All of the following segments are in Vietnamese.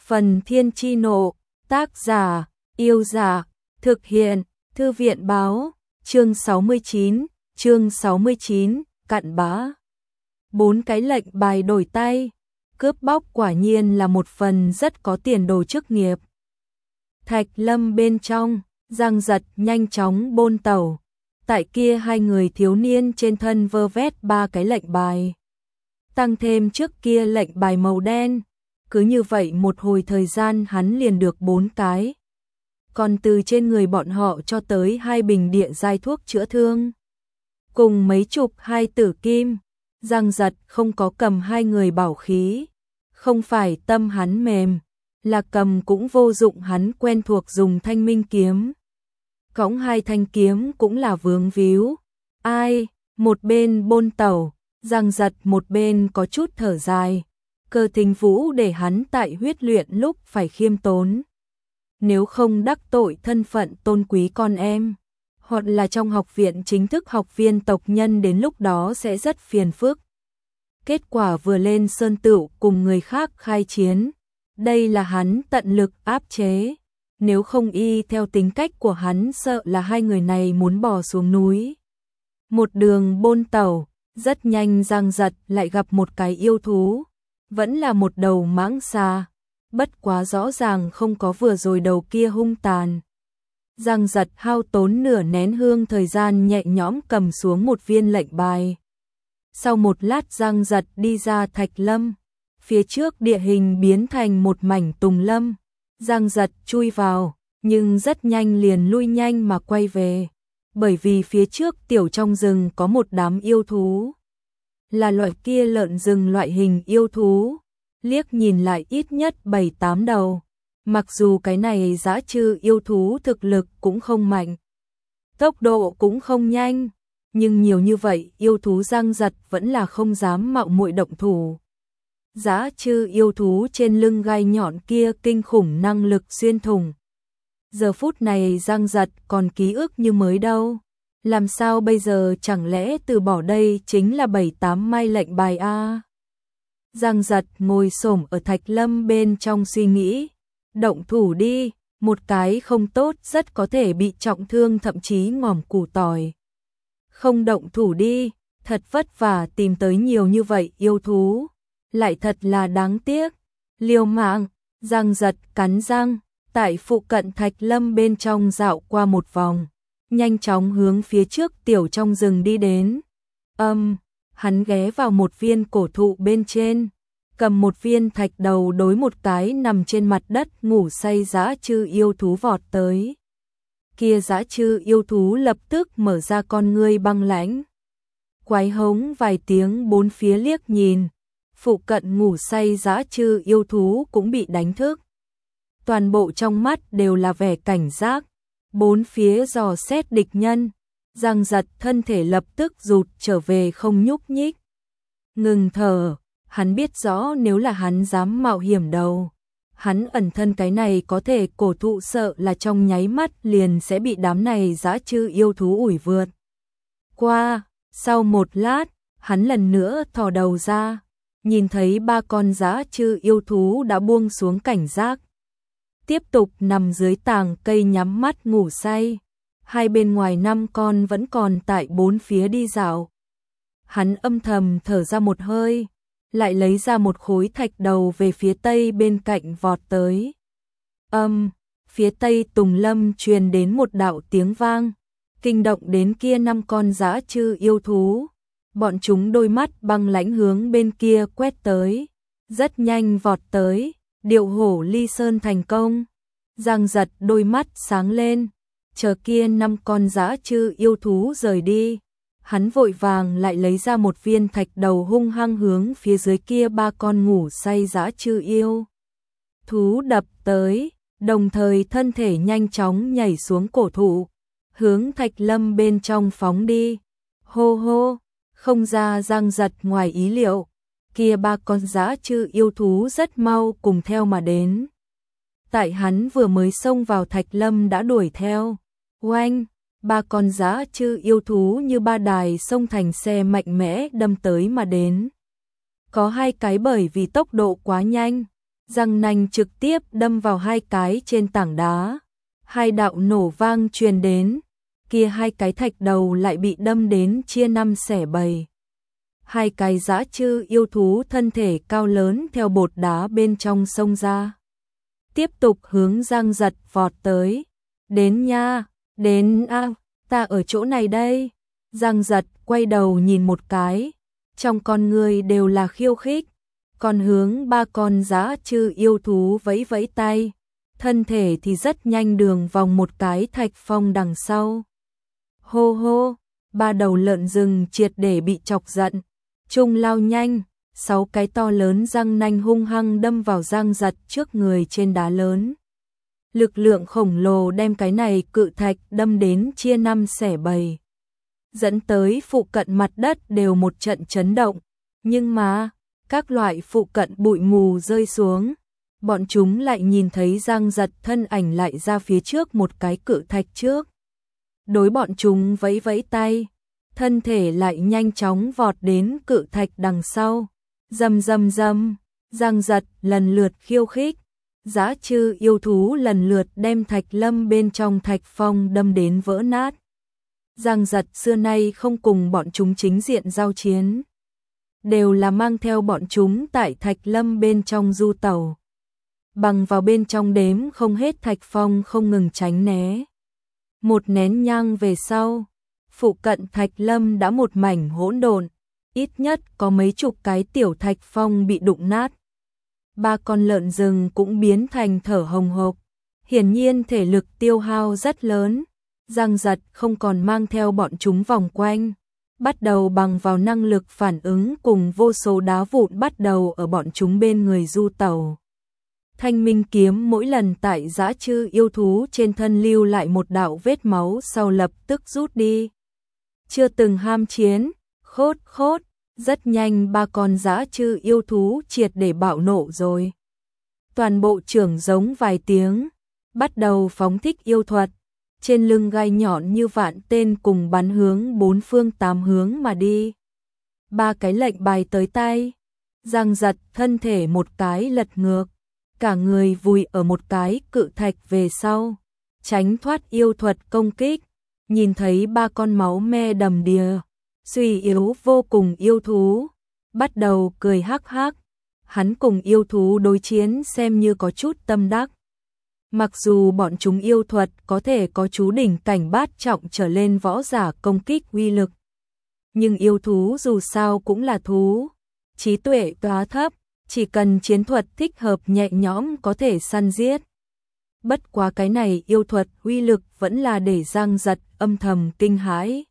Phần Thiên Chi Nộ, tác giả, Yêu Dạ, thực hiện, Thư viện Báo, chương 69, cặn bã. 4 cái lệnh bài đổi tay, cướp bóc quả nhiên là một phần rất có tiền đồ chức nghiệp. Thạch Lâm bên trong, Giang Giật nhanh chóng bôn tẩu. Tại kia hai người thiếu niên trên thân vơ vét 3 cái lệnh bài. Tăng thêm trước kia lệnh bài màu đen. Cứ như vậy một hồi thời gian hắn liền được 4 cái. Còn từ trên người bọn họ cho tới 2 bình địa giai thuốc chữa thương. Cùng mấy chục 2 tử kim. Giang Giật không có cầm 2 người bảo khí. Không phải tâm hắn mềm. Là cầm cũng vô dụng, hắn quen thuộc dùng thanh minh kiếm. Cõng 2 thanh kiếm cũng là vướng víu. Ai, một bên bôn tẩu, Giang Giật một bên có chút thở dài. Cơ Thính Vũ để hắn tại huyết luyện lúc phải khiêm tốn. Nếu không đắc tội thân phận tôn quý con em, hoặc là trong học viện chính thức học viên tộc nhân đến lúc đó sẽ rất phiền phức. Kết quả vừa lên sơn tựu cùng người khác khai chiến. Đây là hắn tận lực áp chế. Nếu không y theo tính cách của hắn sợ là 2 người này muốn bò xuống núi. Một đường bôn tẩu, rất nhanh Giang Giật lại gặp một cái yêu thú. Vẫn là một đầu mãng xà, bất quá rõ ràng không có vừa rồi đầu kia hung tàn. Giang Giật hao tốn nửa nén hương thời gian nhẹ nhõm cầm xuống một viên lệnh bài. Sau một lát Giang Giật đi ra Thạch Lâm, phía trước địa hình biến thành một mảnh tùng lâm. Giang Giật chui vào, nhưng rất nhanh liền lui nhanh mà quay về, bởi vì phía trước tiểu trong rừng có một đám yêu thú. Là loại kia lợn rừng loại hình yêu thú, liếc nhìn lại ít nhất 7-8 đầu. Mặc dù cái này dã trư yêu thú thực lực cũng không mạnh, tốc độ cũng không nhanh, nhưng nhiều như vậy yêu thú Giang Giật vẫn là không dám mạo muội động thủ. Dã trư yêu thú trên lưng gai nhọn kia kinh khủng năng lực xuyên thủng. Giờ phút này Giang Giật còn ký ức như mới đâu. Làm sao bây giờ, chẳng lẽ từ bỏ đây chính là 7-8 mai lệnh bài a? Giang Giật ngồi xổm ở Thạch Lâm bên trong suy nghĩ. Động thủ đi, một cái không tốt rất có thể bị trọng thương, thậm chí ngòm củ tỏi. Không động thủ đi, thật vất vả tìm tới nhiều như vậy yêu thú. Lại thật là đáng tiếc. Liều mạng, Giang Giật cắn răng, tại phụ cận Thạch Lâm bên trong dạo qua một vòng. Nhanh chóng hướng phía trước tiểu trong rừng đi đến. Hắn ghé vào một viên cổ thụ bên trên, cầm một viên thạch đầu đối một cái nằm trên mặt đất ngủ say dã trư yêu thú vọt tới. Kia dã trư yêu thú lập tức mở ra con ngươi băng lãnh. Quái hống vài tiếng bốn phía liếc nhìn, phụ cận ngủ say dã trư yêu thú cũng bị đánh thức. Toàn bộ trong mắt đều là vẻ cảnh giác. Bốn phía dò xét địch nhân, Giang Giật thân thể lập tức rụt trở về không nhúc nhích. Ngừng thở, hắn biết rõ nếu là hắn dám mạo hiểm đầu, hắn ẩn thân cái này có thể cổ thụ sợ là trong nháy mắt liền sẽ bị đám này dã trư yêu thú ủi vượt qua. Sau một lát, hắn lần nữa thò đầu ra, nhìn thấy 3 con dã trư yêu thú đã buông xuống cảnh giác. Tiếp tục nằm dưới tàng cây nhắm mắt ngủ say. Hai bên ngoài 5 con vẫn còn tại 4 phía đi dạo. Hắn âm thầm thở ra một hơi, lại lấy ra một khối thạch đầu về phía tây bên cạnh vọt tới. Phía tây tùng lâm truyền đến một đạo tiếng vang, kinh động đến kia 5 con dã trư yêu thú. Bọn chúng đôi mắt băng lãnh hướng bên kia quét tới, rất nhanh vọt tới. Điệu hổ ly sơn thành công. Giang Giật đôi mắt sáng lên, chờ kia 5 con dã trư yêu thú rời đi. Hắn vội vàng lại lấy ra một viên thạch đầu hung hăng hướng phía dưới kia 3 con ngủ say dã trư yêu thú đập tới, đồng thời thân thể nhanh chóng nhảy xuống cổ thụ, hướng Thạch Lâm bên trong phóng đi. Hô hô, không ra Giang Giật ngoài ý liệu. Kia 3 con dã trư yêu thú rất mau cùng theo mà đến. Tại hắn vừa mới xông vào Thạch Lâm đã đuổi theo. Oanh, 3 con dã trư yêu thú như 3 đài sông thành xe mạnh mẽ đâm tới mà đến. Có 2 cái bởi vì tốc độ quá nhanh, răng nanh trực tiếp đâm vào hai cái trên tảng đá. Hai đạo nổ vang truyền đến, kia hai cái thạch đầu lại bị đâm đến chia năm xẻ bảy. Hai cái dã chư yêu thú thân thể cao lớn theo bột đá bên trong xông ra. Tiếp tục hướng Giang Giật vọt tới. Đến nha, đến ta ở chỗ này đây. Giang Giật quay đầu nhìn một cái, trong con người đều là khiêu khích, còn hướng ba con dã chư yêu thú vẫy vẫy tay, thân thể thì rất nhanh đường vòng một cái thạch phong đằng sau. Hô hô, ba đầu lợn rừng triệt để bị chọc giận, chung lao nhanh, 6 cái to lớn răng nanh hung hăng đâm vào Giang Giật trước người trên đá lớn. Lực lượng khổng lồ đem cái này cự thạch đâm đến chia năm xẻ bảy, dẫn tới phụ cận mặt đất đều một trận chấn động, nhưng mà các loại phụ cận bụi mù rơi xuống, bọn chúng lại nhìn thấy Giang Giật thân ảnh lại ra phía trước một cái cự thạch trước. Đối bọn chúng vẫy vẫy tay, thân thể lại nhanh chóng vọt đến cự thạch đằng sau. Rầm rầm rầm, Giang Giật lần lượt khiêu khích, dã chư yêu thú lần lượt đem thạch lâm bên trong thạch phong đâm đến vỡ nát. Giang Giật xưa nay không cùng bọn chúng chính diện giao chiến, đều là mang theo bọn chúng tại thạch lâm bên trong du tẩu, bằng vào bên trong đếm không hết thạch phong không ngừng tránh né. Một nén nhang về sau, phụ cận thạch lâm đã một mảnh hỗn độn, ít nhất có mấy chục cái tiểu thạch phong bị đụng nát. Ba con lợn rừng cũng biến thành thở hồng hộc, hiển nhiên thể lực tiêu hao rất lớn. Giang Giật không còn mang theo bọn chúng vòng quanh, bắt đầu bằng vào năng lực phản ứng cùng vô số đá vụn bắt đầu ở bọn chúng bên người du tẩu. Thanh minh kiếm mỗi lần tại dã chư yêu thú trên thân lưu lại một đạo vết máu sau lập tức rút đi. Chưa từng ham chiến, khốt khốt, rất nhanh ba con dã chư yêu thú triệt để bạo nộ rồi. Toàn bộ trưởng giống vài tiếng, bắt đầu phóng thích yêu thuật, trên lưng gai nhọn như vạn tên cùng bắn hướng bốn phương tám hướng mà đi. Ba cái lệnh bài tới tay, Giang Giật thân thể một cái lật ngược, cả người vùi ở một cái cự thạch về sau, tránh thoát yêu thuật công kích, nhìn thấy ba con máu me đầm đìa, suy yếu vô cùng yêu thú, bắt đầu cười hắc hắc. Hắn cùng yêu thú đối chiến xem như có chút tâm đắc. Mặc dù bọn chúng yêu thuật có thể có chú đỉnh cảnh bát trọng trở lên võ giả công kích uy lực, nhưng yêu thú dù sao cũng là thú, trí tuệ quá thấp, chỉ cần chiến thuật thích hợp nhẹ nhõm có thể săn giết. Bất quá cái này yêu thuật uy lực vẫn là để Giang Giật âm thầm kinh hãi.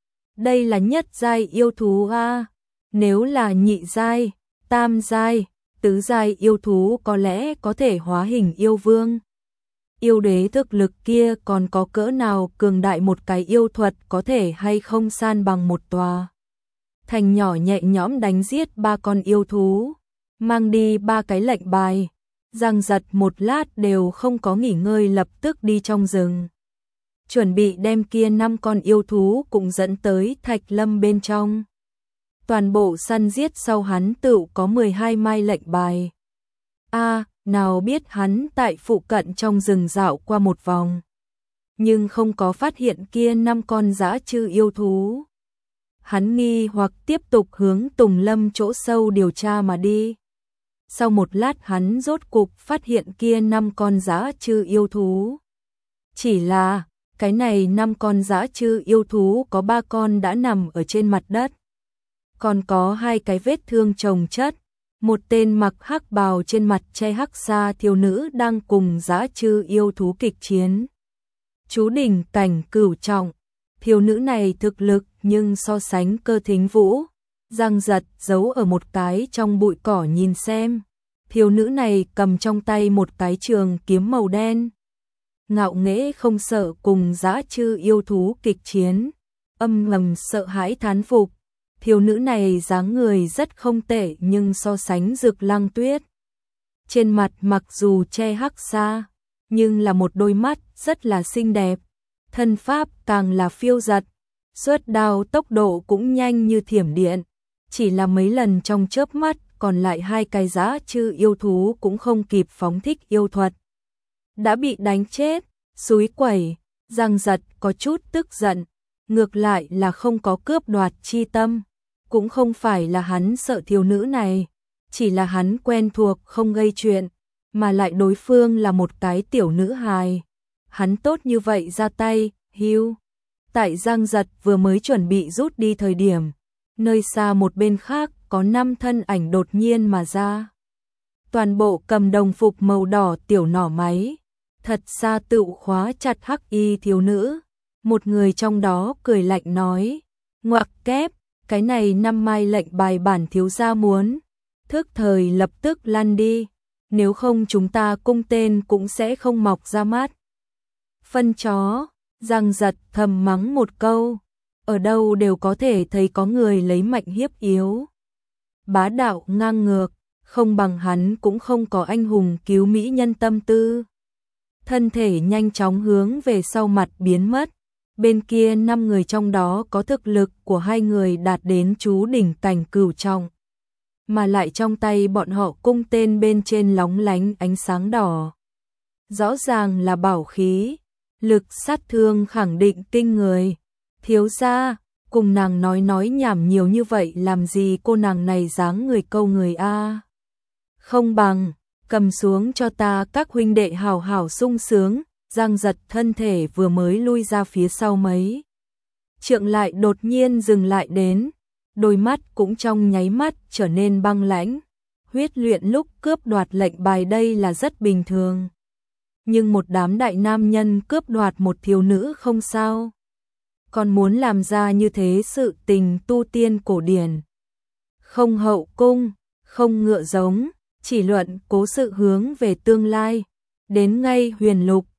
Đây là nhất giai yêu thú a, nếu là nhị giai, tam giai, tứ giai yêu thú có lẽ có thể hóa hình yêu vương. Yêu đế thực lực kia còn có cỡ nào cường đại, một cái yêu thuật có thể hay không san bằng một tòa thành nhỏ nhẹ nhõm đánh giết ba con yêu thú, mang đi ba cái lệnh bài. Giang Giật một lát đều không có nghỉ ngơi, lập tức đi trong rừng, chuẩn bị đem kia 5 con yêu thú cũng dẫn tới thạch lâm bên trong. Toàn bộ săn giết sau hắn tựu có 12 mai lệnh bài. Nào biết hắn tại phụ cận trong rừng dạo qua một vòng, nhưng không có phát hiện kia 5 con dã chư yêu thú. Hắn nghi hoặc tiếp tục hướng Tùng Lâm chỗ sâu điều tra mà đi. Sau một lát hắn rốt cục phát hiện kia 5 con dã chư yêu thú. Chỉ là, cái này 5 con dã chư yêu thú có 3 con đã nằm ở trên mặt đất. Còn có 2 cái vết thương chồng chất. Một tên mặc hắc bào trên mặt che hắc sa thiếu nữ đang cùng dã chư yêu thú kịch chiến. Chú đỉnh cảnh cửu trọng, thiếu nữ này thực lực nhưng so sánh Cơ Thính Vũ. Giang Giật giấu ở một cái trong bụi cỏ nhìn xem. Thiếu nữ này cầm trong tay một cái trường kiếm màu đen, ngạo nghễ không sợ cùng dã chư yêu thú kịch chiến, âm ngầm sợ hãi thán phục. Thiếu nữ này dáng người rất không tệ nhưng so sánh Dực Lăng Tuyết, trên mặt mặc dù che hắc sa, nhưng là một đôi mắt rất là xinh đẹp, thân pháp càng là phiêu giật, xuất đao tốc độ cũng nhanh như thiểm điện, chỉ là mấy lần trong chớp mắt còn lại hai cái dã chư yêu thú cũng không kịp phóng thích yêu thuật. Đã bị đánh chết, xúi quẩy, Giang Giật có chút tức giận, ngược lại là không có cướp đoạt chi tâm, cũng không phải là hắn sợ thiếu nữ này, chỉ là hắn quen thuộc không gây chuyện, mà lại đối phương là một cái tiểu nữ hài. Hắn tốt như vậy ra tay, hưu. Tại Giang Giật vừa mới chuẩn bị rút đi thời điểm, nơi xa một bên khác có 5 thân ảnh đột nhiên mà ra. Toàn bộ cầm đồng phục màu đỏ tiểu nỏ máy, thật xa tự khóa chặt hắc y thiếu nữ. Một người trong đó cười lạnh nói, ngoặc kép, cái này 5 mai lệnh bài bản thiếu gia muốn, thức thời lập tức lăn đi, nếu không chúng ta cung tên cũng sẽ không mọc ra mắt. Phân chó, Giang Giật thầm mắng một câu, ở đâu đều có thể thấy có người lấy mạnh hiếp yếu. Bá đạo ngang ngược, không bằng hắn cũng không có anh hùng cứu mỹ nhân tâm tư. Thân thể nhanh chóng hướng về sau mặt biến mất, bên kia 5 người trong đó có thực lực của 2 người đạt đến chú đỉnh cảnh cửu trọng. Mà lại trong tay bọn họ cung tên bên trên lóng lánh ánh sáng đỏ. Rõ ràng là bảo khí, lực sát thương khẳng định kinh người. Thiếu gia, cùng nàng nói nhảm nhiều như vậy làm gì, cô nàng này dáng người câu người a. Không bằng, cầm xuống cho ta, các huynh đệ hào hào sung sướng. Giang Giật thân thể vừa mới lui ra phía sau mấy trượng lại đột nhiên dừng lại đến, đôi mắt cũng trong nháy mắt trở nên băng lãnh. Huyết luyện lúc cướp đoạt lệnh bài đây là rất bình thường, nhưng một đám đại nam nhân cướp đoạt một thiếu nữ không sao, còn muốn làm ra như thế sự tình tu tiên cổ điển. Không hậu cung, không ngựa giống, chỉ luận cố sự hướng về tương lai, đến ngay huyền lục,